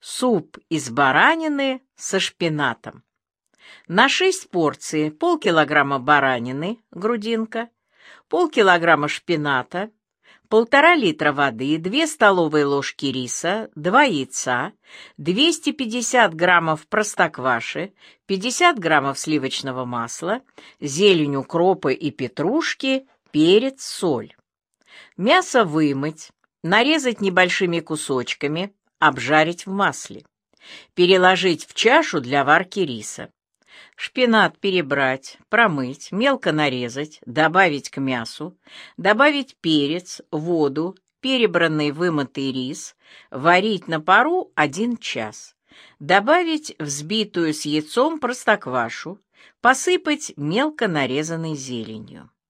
Суп из баранины со шпинатом. На 6 порций полкилограмма баранины, грудинка, полкилограмма шпината, 1,5 литра воды, 2 столовые ложки риса, 2 яйца, 250 граммов простокваши, 50 граммов сливочного масла, зелень укропа и петрушки, перец, соль. Мясо вымыть, нарезать небольшими кусочками, обжарить в масле. Переложить в чашу для варки риса. Шпинат перебрать, промыть, мелко нарезать, добавить к мясу, добавить перец, воду, перебранный вымытый рис, варить на пару 1 час. Добавить взбитую с яйцом простоквашу, посыпать мелко нарезанной зеленью.